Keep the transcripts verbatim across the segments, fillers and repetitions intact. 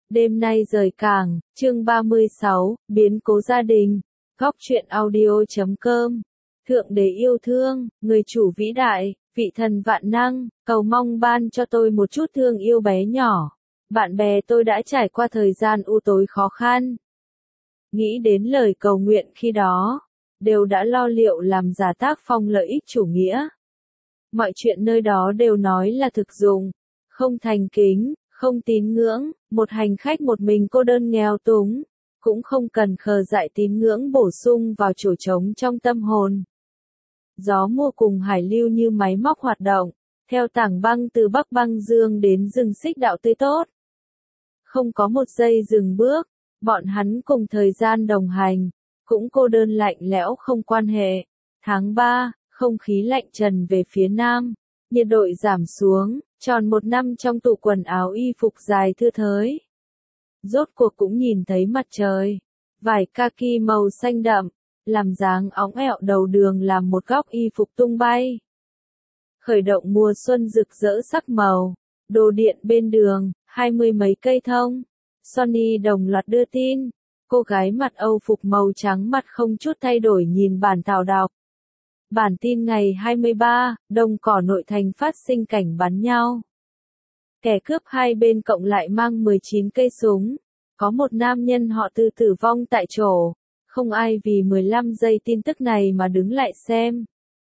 Đêm nay rời cảng, chương ba mươi sáu, biến cố gia đình. Góc truyện audio chấm com. Thượng đế yêu thương, người chủ vĩ đại, vị thần vạn năng, cầu mong ban cho tôi một chút thương yêu bé nhỏ. Bạn bè tôi đã trải qua thời gian u tối khó khăn. Nghĩ đến lời cầu nguyện khi đó, đều đã lo liệu làm giả tác phong lợi ích chủ nghĩa. Mọi chuyện nơi đó đều nói là thực dụng, không thành kính, không tín ngưỡng, một hành khách một mình cô đơn nghèo túng, cũng không cần khờ dại tín ngưỡng bổ sung vào chỗ trống trong tâm hồn. Gió mùa cùng hải lưu như máy móc hoạt động, theo tảng băng từ Bắc băng dương đến rừng xích đạo tươi tốt. Không có một giây dừng bước, bọn hắn cùng thời gian đồng hành, cũng cô đơn lạnh lẽo không quan hệ. Tháng ba, không khí lạnh trần về phía nam, nhiệt độ giảm xuống, tròn một năm trong tủ quần áo y phục dài thưa thới. Rốt cuộc cũng nhìn thấy mặt trời, vải kaki màu xanh đậm, làm dáng óng ẹo đầu đường làm một góc y phục tung bay. Khởi động mùa xuân rực rỡ sắc màu, đồ điện bên đường, hai mươi mấy cây thông. Sony đồng loạt đưa tin, cô gái mặc Âu phục màu trắng mặt không chút thay đổi nhìn bản thảo đọc. Bản tin ngày hai mươi ba, Đồng Cỏ nội thành phát sinh cảnh bắn nhau. Kẻ cướp hai bên cộng lại mang mười chín cây súng. Có một nam nhân họ Tư tử vong tại chỗ. Không ai vì mười lăm giây tin tức này mà đứng lại xem.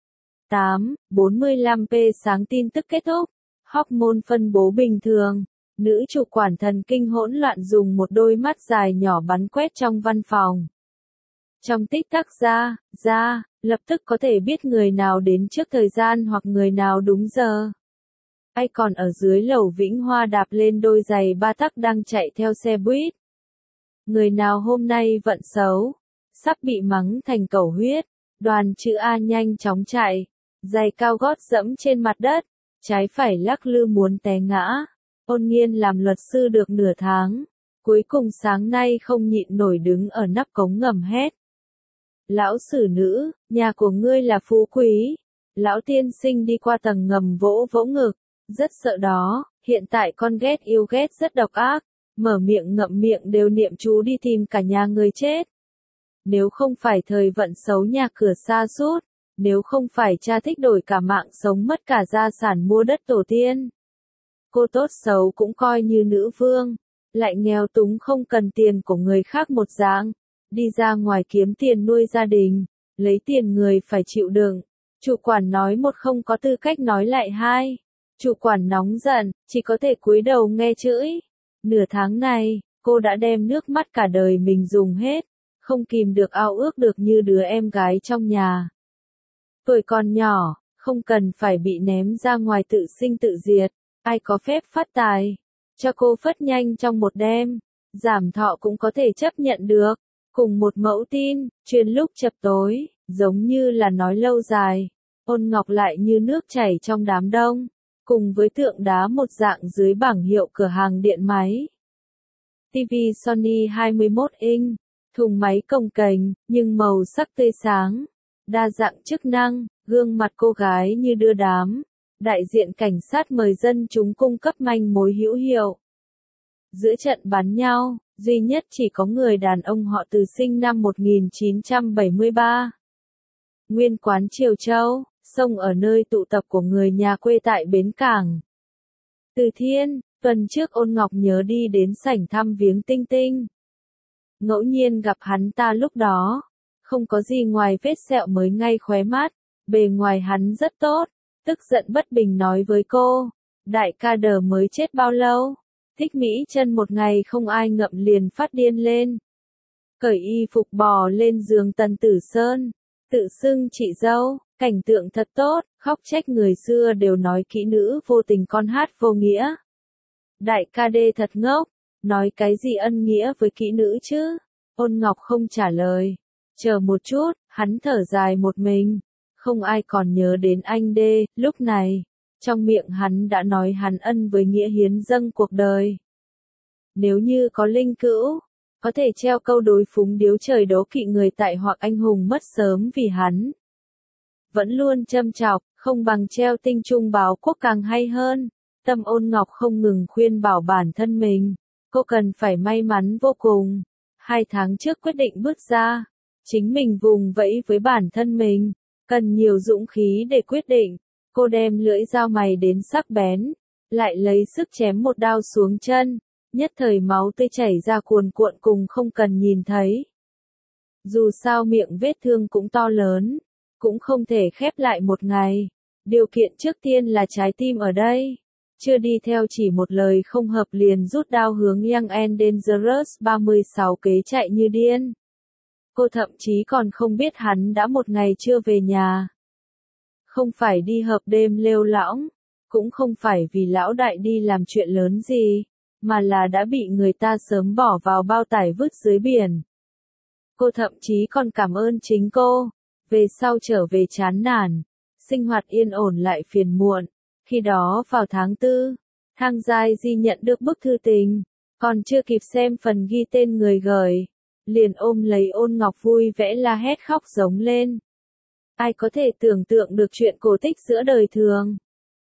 tám, bốn mươi lăm p sáng tin tức kết thúc. Hormone phân bố bình thường. Nữ chủ quản thần kinh hỗn loạn dùng một đôi mắt dài nhỏ bắn quét trong văn phòng. Trong tích tắc ra, ra, lập tức có thể biết người nào đến trước thời gian hoặc người nào đúng giờ. Ai còn ở dưới lầu Vĩnh Hoa đạp lên đôi giày ba tắc đang chạy theo xe buýt. Người nào hôm nay vận xấu, sắp bị mắng thành cẩu huyết. Đoàn chữ A nhanh chóng chạy, giày cao gót dẫm trên mặt đất, trái phải lắc lư muốn té ngã. Ôn Nghiên làm luật sư được nửa tháng, cuối cùng sáng nay không nhịn nổi đứng ở nắp cống ngầm hét. Lão sử nữ, nhà của ngươi là phú quý. Lão tiên sinh đi qua tầng ngầm vỗ vỗ ngực, rất sợ đó, hiện tại con ghét yêu ghét rất độc ác, mở miệng ngậm miệng đều niệm chú đi tìm cả nhà người chết. Nếu không phải thời vận xấu nhà cửa sa sút, nếu không phải cha thích đổi cả mạng sống mất cả gia sản mua đất tổ tiên. Cô tốt xấu cũng coi như nữ vương, lại nghèo túng không cần tiền của người khác một dạng, đi ra ngoài kiếm tiền nuôi gia đình, lấy tiền người phải chịu đựng. Chủ quản nói một không có tư cách nói lại hai. Chủ quản nóng giận, chỉ có thể cúi đầu nghe chửi. Nửa tháng này, cô đã đem nước mắt cả đời mình dùng hết, không kìm được ao ước được như đứa em gái trong nhà. Tuổi còn nhỏ, không cần phải bị ném ra ngoài tự sinh tự diệt, ai có phép phát tài, cho cô phất nhanh trong một đêm, giảm thọ cũng có thể chấp nhận được. Cùng một mẫu tin, truyền lúc chập tối, giống như là nói lâu dài, Ôn Ngọc lại như nước chảy trong đám đông, cùng với tượng đá một dạng dưới bảng hiệu cửa hàng điện máy. ti vi Sony hai mươi mốt inch, thùng máy cồng kềnh, nhưng màu sắc tươi sáng, đa dạng chức năng, gương mặt cô gái như đưa đám. Đại diện cảnh sát mời dân chúng cung cấp manh mối hữu hiệu. Giữa trận bắn nhau, duy nhất chỉ có người đàn ông họ Từ sinh năm một nghìn chín trăm bảy mươi ba. Nguyên quán Triều Châu, sông ở nơi tụ tập của người nhà quê tại bến cảng. Từ Thiên, tuần trước Ôn Ngọc nhớ đi đến sảnh thăm viếng Tinh Tinh. Ngẫu nhiên gặp hắn ta lúc đó, không có gì ngoài vết sẹo mới ngay khóe mắt, bề ngoài hắn rất tốt, tức giận bất bình nói với cô, đại ca đờ mới chết bao lâu? Thích Mỹ chân một ngày không ai ngậm liền phát điên lên. Cởi y phục bò lên giường Tần Tử Sơn, tự xưng chị dâu, cảnh tượng thật tốt, khóc trách người xưa đều nói kỹ nữ vô tình con hát vô nghĩa. Đại ca đê thật ngốc, nói cái gì ân nghĩa với kỹ nữ chứ? Ôn Ngọc không trả lời, chờ một chút, hắn thở dài một mình, không ai còn nhớ đến anh đê, lúc này. Trong miệng hắn đã nói hắn ân với nghĩa hiến dâng cuộc đời. Nếu như có linh cữu, có thể treo câu đối phúng điếu trời đố kỵ người tại hoặc anh hùng mất sớm vì hắn. Vẫn luôn châm chọc, không bằng treo tinh trung báo quốc càng hay hơn. Tâm Ôn Ngọc không ngừng khuyên bảo bản thân mình. Cô cần phải may mắn vô cùng. Hai tháng trước quyết định bước ra. Chính mình vùng vẫy với bản thân mình. Cần nhiều dũng khí để quyết định. Cô đem lưỡi dao mày đến sắc bén. Lại lấy sức chém một đao xuống chân. Nhất thời máu tươi chảy ra cuồn cuộn cùng không cần nhìn thấy. Dù sao miệng vết thương cũng to lớn. Cũng không thể khép lại một ngày. Điều kiện trước tiên là trái tim ở đây. Chưa đi theo chỉ một lời không hợp liền rút đao hướng Young and Dangerous ba mươi sáu kế chạy như điên. Cô thậm chí còn không biết hắn đã một ngày chưa về nhà. Không phải đi hợp đêm lêu lõng, cũng không phải vì lão đại đi làm chuyện lớn gì, mà là đã bị người ta sớm bỏ vào bao tải vứt dưới biển. Cô thậm chí còn cảm ơn chính cô, về sau trở về chán nản, sinh hoạt yên ổn lại phiền muộn. Khi đó vào tháng tư, Thang Giai Di nhận được bức thư tình, còn chưa kịp xem phần ghi tên người gửi, liền ôm lấy Ôn Ngọc vui vẻ la hét khóc giống lên. Ai có thể tưởng tượng được chuyện cổ tích giữa đời thường.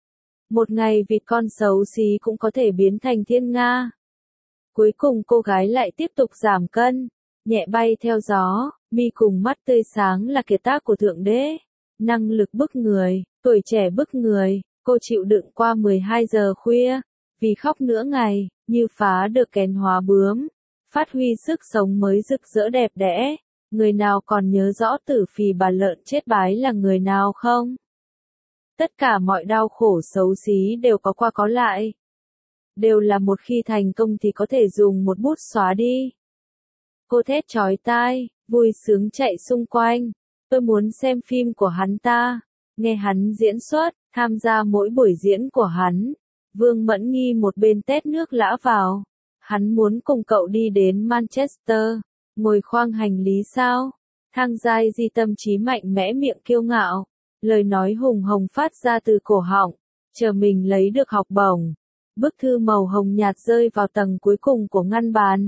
Một ngày vịt con xấu xí cũng có thể biến thành thiên nga. Cuối cùng cô gái lại tiếp tục giảm cân, nhẹ bay theo gió, mi cùng mắt tươi sáng là kiệt tác của Thượng Đế. Năng lực bức người, tuổi trẻ bức người, cô chịu đựng qua mười hai giờ khuya, vì khóc nửa ngày, như phá được kén hóa bướm, phát huy sức sống mới rực rỡ đẹp đẽ. Người nào còn nhớ rõ tử phì bà lợn chết bái là người nào không? Tất cả mọi đau khổ xấu xí đều có qua có lại. Đều là một khi thành công thì có thể dùng một bút xóa đi. Cô thét chói tai, vui sướng chạy xung quanh. Tôi muốn xem phim của hắn ta, nghe hắn diễn xuất, tham gia mỗi buổi diễn của hắn. Vương Mẫn Nghi một bên tét nước lã vào. Hắn muốn cùng cậu đi đến Manchester, ngồi khoang hành lý sao? Thang Giai Di tâm trí mạnh mẽ miệng kiêu ngạo, lời nói hùng hồng phát ra từ cổ họng, chờ mình lấy được học bổng. Bức thư màu hồng nhạt rơi vào tầng cuối cùng của ngăn bàn.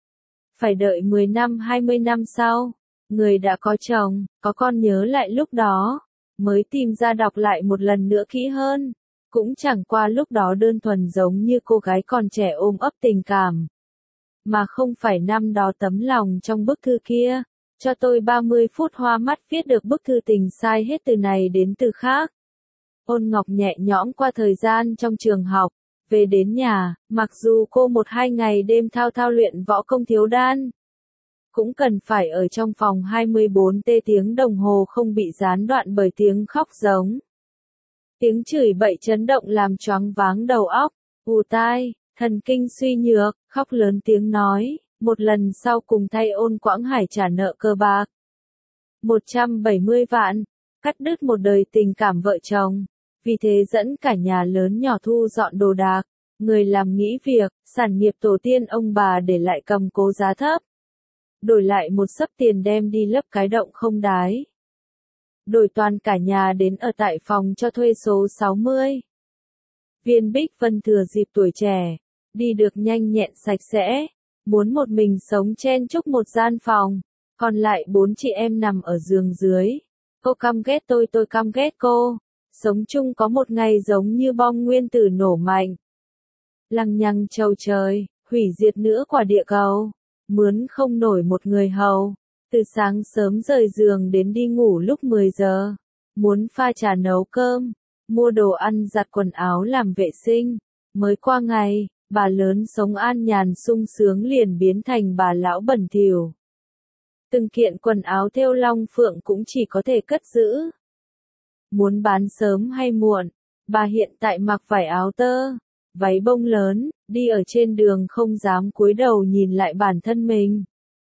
Phải đợi mười năm hai mươi năm sau, người đã có chồng, có con nhớ lại lúc đó, mới tìm ra đọc lại một lần nữa kỹ hơn. Cũng chẳng qua lúc đó đơn thuần giống như cô gái còn trẻ ôm ấp tình cảm. Mà không phải năm đó tấm lòng trong bức thư kia. Cho tôi ba mươi phút hoa mắt viết được bức thư tình sai hết từ này đến từ khác. Ôn Ngọc nhẹ nhõm qua thời gian trong trường học, về đến nhà, mặc dù cô một hai ngày đêm thao thao luyện võ công thiếu đan. Cũng cần phải ở trong phòng hai mươi bốn tiếng đồng hồ không bị gián đoạn bởi tiếng khóc giống. Tiếng chửi bậy chấn động làm choáng váng đầu óc, ù tai, thần kinh suy nhược, khóc lớn tiếng nói, một lần sau cùng thay Ôn Quảng Hải trả nợ cờ bạc. một trăm bảy mươi vạn, cắt đứt một đời tình cảm vợ chồng, vì thế dẫn cả nhà lớn nhỏ thu dọn đồ đạc, người làm nghĩ việc, sản nghiệp tổ tiên ông bà để lại cầm cố giá thấp. Đổi lại một xấp tiền đem đi lấp cái động không đáy. Đổi toàn cả nhà đến ở tại phòng cho thuê số sáu mươi. Viên Bích Vân thừa dịp tuổi trẻ, đi được nhanh nhẹn sạch sẽ, muốn một mình sống chen chúc một gian phòng, còn lại bốn chị em nằm ở giường dưới. Cô căm ghét tôi tôi căm ghét cô, sống chung có một ngày giống như bom nguyên tử nổ mạnh. Lằng nhằng trầu trời, hủy diệt nữa quả địa cầu, mướn không nổi một người hầu. Từ sáng sớm rời giường đến đi ngủ lúc mười giờ, muốn pha trà nấu cơm, mua đồ ăn giặt quần áo làm vệ sinh. Mới qua ngày, bà lớn sống an nhàn sung sướng liền biến thành bà lão bẩn thỉu. Từng kiện quần áo thêu long phượng cũng chỉ có thể cất giữ. Muốn bán sớm hay muộn, bà hiện tại mặc vải áo tơ, váy bông lớn, đi ở trên đường không dám cúi đầu nhìn lại bản thân mình.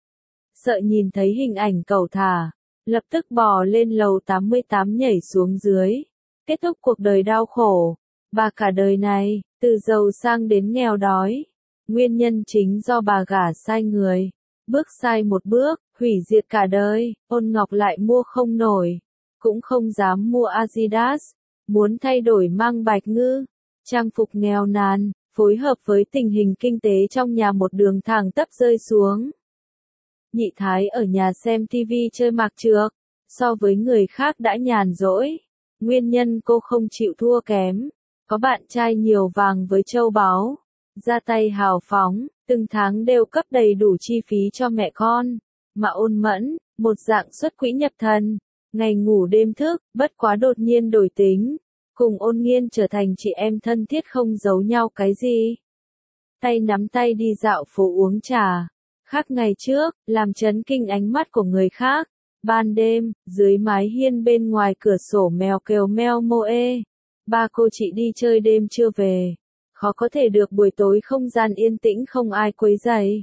Sợ nhìn thấy hình ảnh cẩu thả, lập tức bò lên lầu tám mươi tám nhảy xuống dưới. Kết thúc cuộc đời đau khổ. Bà cả đời này, từ giàu sang đến nghèo đói. Nguyên nhân chính do bà gả sai người. Bước sai một bước, hủy diệt cả đời. Ôn Ngọc lại mua không nổi. Cũng không dám mua Adidas. Muốn thay đổi mang bạch ngư. Trang phục nghèo nàn, phối hợp với tình hình kinh tế trong nhà một đường thẳng tắp rơi xuống. Nhị Thái ở nhà xem tivi chơi mạc trược, so với người khác đã nhàn rỗi. Nguyên nhân cô không chịu thua kém, có bạn trai nhiều vàng với châu báu, ra tay hào phóng, từng tháng đều cấp đầy đủ chi phí cho mẹ con, mà Ôn Mẫn, một dạng xuất quỹ nhập thần, ngày ngủ đêm thức, bất quá đột nhiên đổi tính, cùng Ôn Nghiên trở thành chị em thân thiết không giấu nhau cái gì. Tay nắm tay đi dạo phố uống trà, khác ngày trước, làm chấn kinh ánh mắt của người khác. Ban đêm, dưới mái hiên bên ngoài cửa sổ mèo kêu meo mô ê. Ba cô chị đi chơi đêm chưa về. Khó có thể được buổi tối không gian yên tĩnh không ai quấy rầy.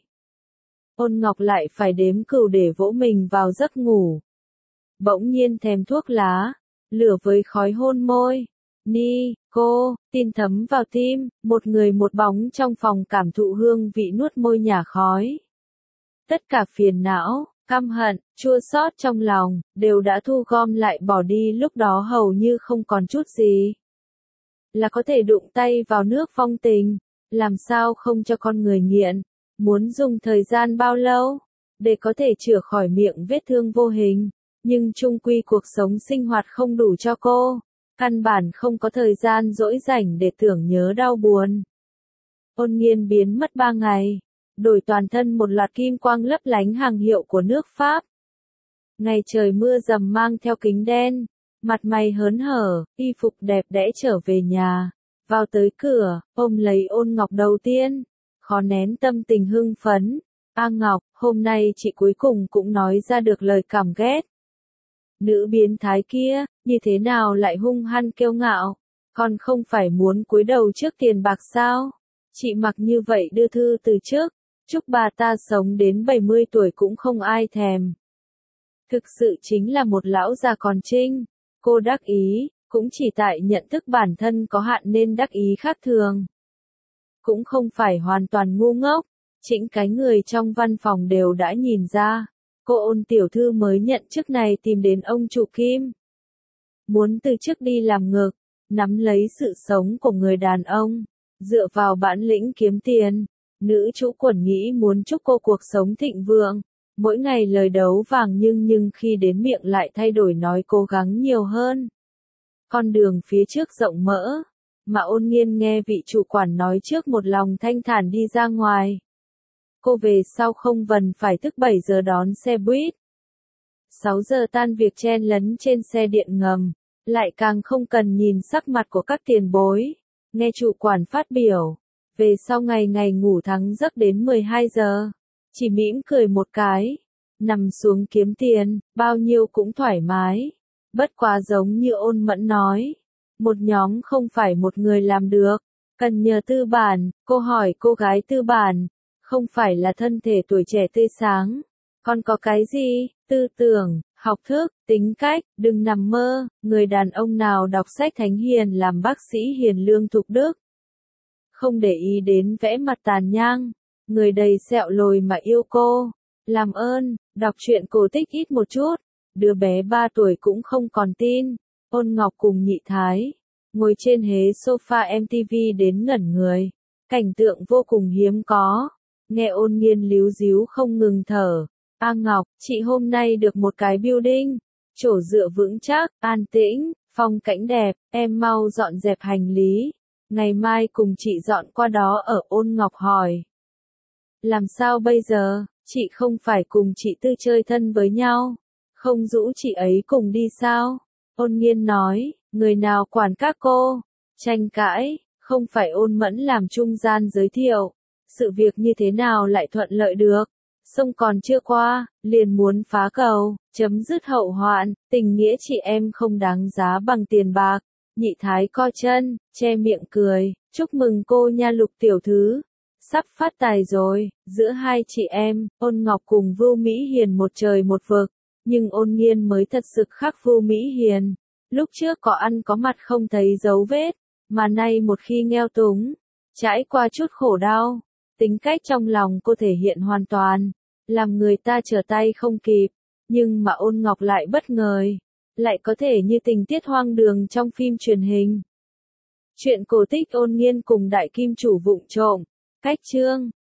Ôn Ngọc lại phải đếm cừu để vỗ mình vào giấc ngủ. Bỗng nhiên thèm thuốc lá, lửa với khói hôn môi. Ni, cô, tin thấm vào tim, một người một bóng trong phòng cảm thụ hương vị nuốt môi nhả khói. Tất cả phiền não, căm hận, chua xót trong lòng, đều đã thu gom lại bỏ đi lúc đó hầu như không còn chút gì. Là có thể đụng tay vào nước phong tình, làm sao không cho con người nghiện, muốn dùng thời gian bao lâu, để có thể chữa khỏi miệng vết thương vô hình, nhưng chung quy cuộc sống sinh hoạt không đủ cho cô, căn bản không có thời gian dỗi rảnh để tưởng nhớ đau buồn. Ôn Nghiên biến mất ba ngày. Đổi toàn thân một loạt kim quang lấp lánh hàng hiệu của nước Pháp. Ngày trời mưa dầm mang theo kính đen, mặt mày hớn hở, y phục đẹp đẽ trở về nhà, vào tới cửa, ôm lấy Ôn Ngọc đầu tiên, khó nén tâm tình hưng phấn. A Ngọc, hôm nay chị cuối cùng cũng nói ra được lời cảm ghét. Nữ biến thái kia, như thế nào lại hung hăng kiêu ngạo, còn không phải muốn cúi đầu trước tiền bạc sao? Chị mặc như vậy đưa thư từ trước. Chúc bà ta sống đến bảy mươi tuổi cũng không ai thèm. Thực sự chính là một lão già còn trinh. Cô đắc ý, cũng chỉ tại nhận thức bản thân có hạn nên đắc ý khác thường. Cũng không phải hoàn toàn ngu ngốc, chỉnh cái người trong văn phòng đều đã nhìn ra. Cô Ôn tiểu thư mới nhận chức này tìm đến ông chủ Kim. Muốn từ chức đi làm ngược, nắm lấy sự sống của người đàn ông, dựa vào bản lĩnh kiếm tiền. Nữ chủ quần nghĩ muốn chúc cô cuộc sống thịnh vượng, mỗi ngày lời đấu vàng nhưng nhưng khi đến miệng lại thay đổi nói cố gắng nhiều hơn. Con đường phía trước rộng mỡ, mà Ôn Nghiên nghe vị chủ quản nói trước một lòng thanh thản đi ra ngoài. Cô về sau không vần phải thức bảy giờ đón xe buýt. sáu giờ tan việc chen lấn trên xe điện ngầm, lại càng không cần nhìn sắc mặt của các tiền bối, nghe chủ quản phát biểu. Về sau ngày ngày ngủ thắng giấc đến mười hai giờ, chỉ mỉm cười một cái, nằm xuống kiếm tiền, bao nhiêu cũng thoải mái. Bất quá giống như Ôn Mẫn nói, một nhóm không phải một người làm được, cần nhờ tư bản. Cô hỏi cô gái tư bản, không phải là thân thể tuổi trẻ tươi sáng, còn có cái gì? Tư tưởng, học thức, tính cách, đừng nằm mơ. Người đàn ông nào đọc sách thánh hiền làm bác sĩ hiền lương thục đức, không để ý đến vẽ mặt tàn nhang, người đầy sẹo lồi mà yêu cô. Làm ơn, đọc truyện cổ tích ít một chút. Đứa bé ba tuổi cũng không còn tin. Ôn Ngọc cùng Nhị Thái ngồi trên ghế sofa em tê vê đến ngẩn người. Cảnh tượng vô cùng hiếm có. Nghe Ôn Nghiên líu díu không ngừng thở. A Ngọc, chị hôm nay được một cái building, chỗ dựa vững chắc, an tĩnh, phong cảnh đẹp, em mau dọn dẹp hành lý. Ngày mai cùng chị dọn qua đó ở. Ôn Ngọc hỏi. Làm sao bây giờ, chị không phải cùng chị Tư chơi thân với nhau, không rủ chị ấy cùng đi sao? Ôn Nghiên nói, người nào quản các cô? Tranh cãi, không phải Ôn Mẫn làm trung gian giới thiệu. Sự việc như thế nào lại thuận lợi được? Sông còn chưa qua, liền muốn phá cầu, chấm dứt hậu hoạn, tình nghĩa chị em không đáng giá bằng tiền bạc. Nhị Thái co chân, che miệng cười, chúc mừng cô nha Lục tiểu thư, sắp phát tài rồi. Giữa hai chị em, Ôn Ngọc cùng Vưu Mỹ Hiền một trời một vực, nhưng Ôn Nghiên mới thật sự khác Vưu Mỹ Hiền. Lúc trước có ăn có mặt không thấy dấu vết, mà nay một khi nghèo túng, trải qua chút khổ đau, tính cách trong lòng cô thể hiện hoàn toàn, làm người ta trở tay không kịp. Nhưng mà Ôn Ngọc lại bất ngờ, lại có thể như tình tiết hoang đường trong phim truyền hình. Chuyện cổ tích Ôn Nghiên cùng Đại Kim Chủ vụng trộm, cách chương.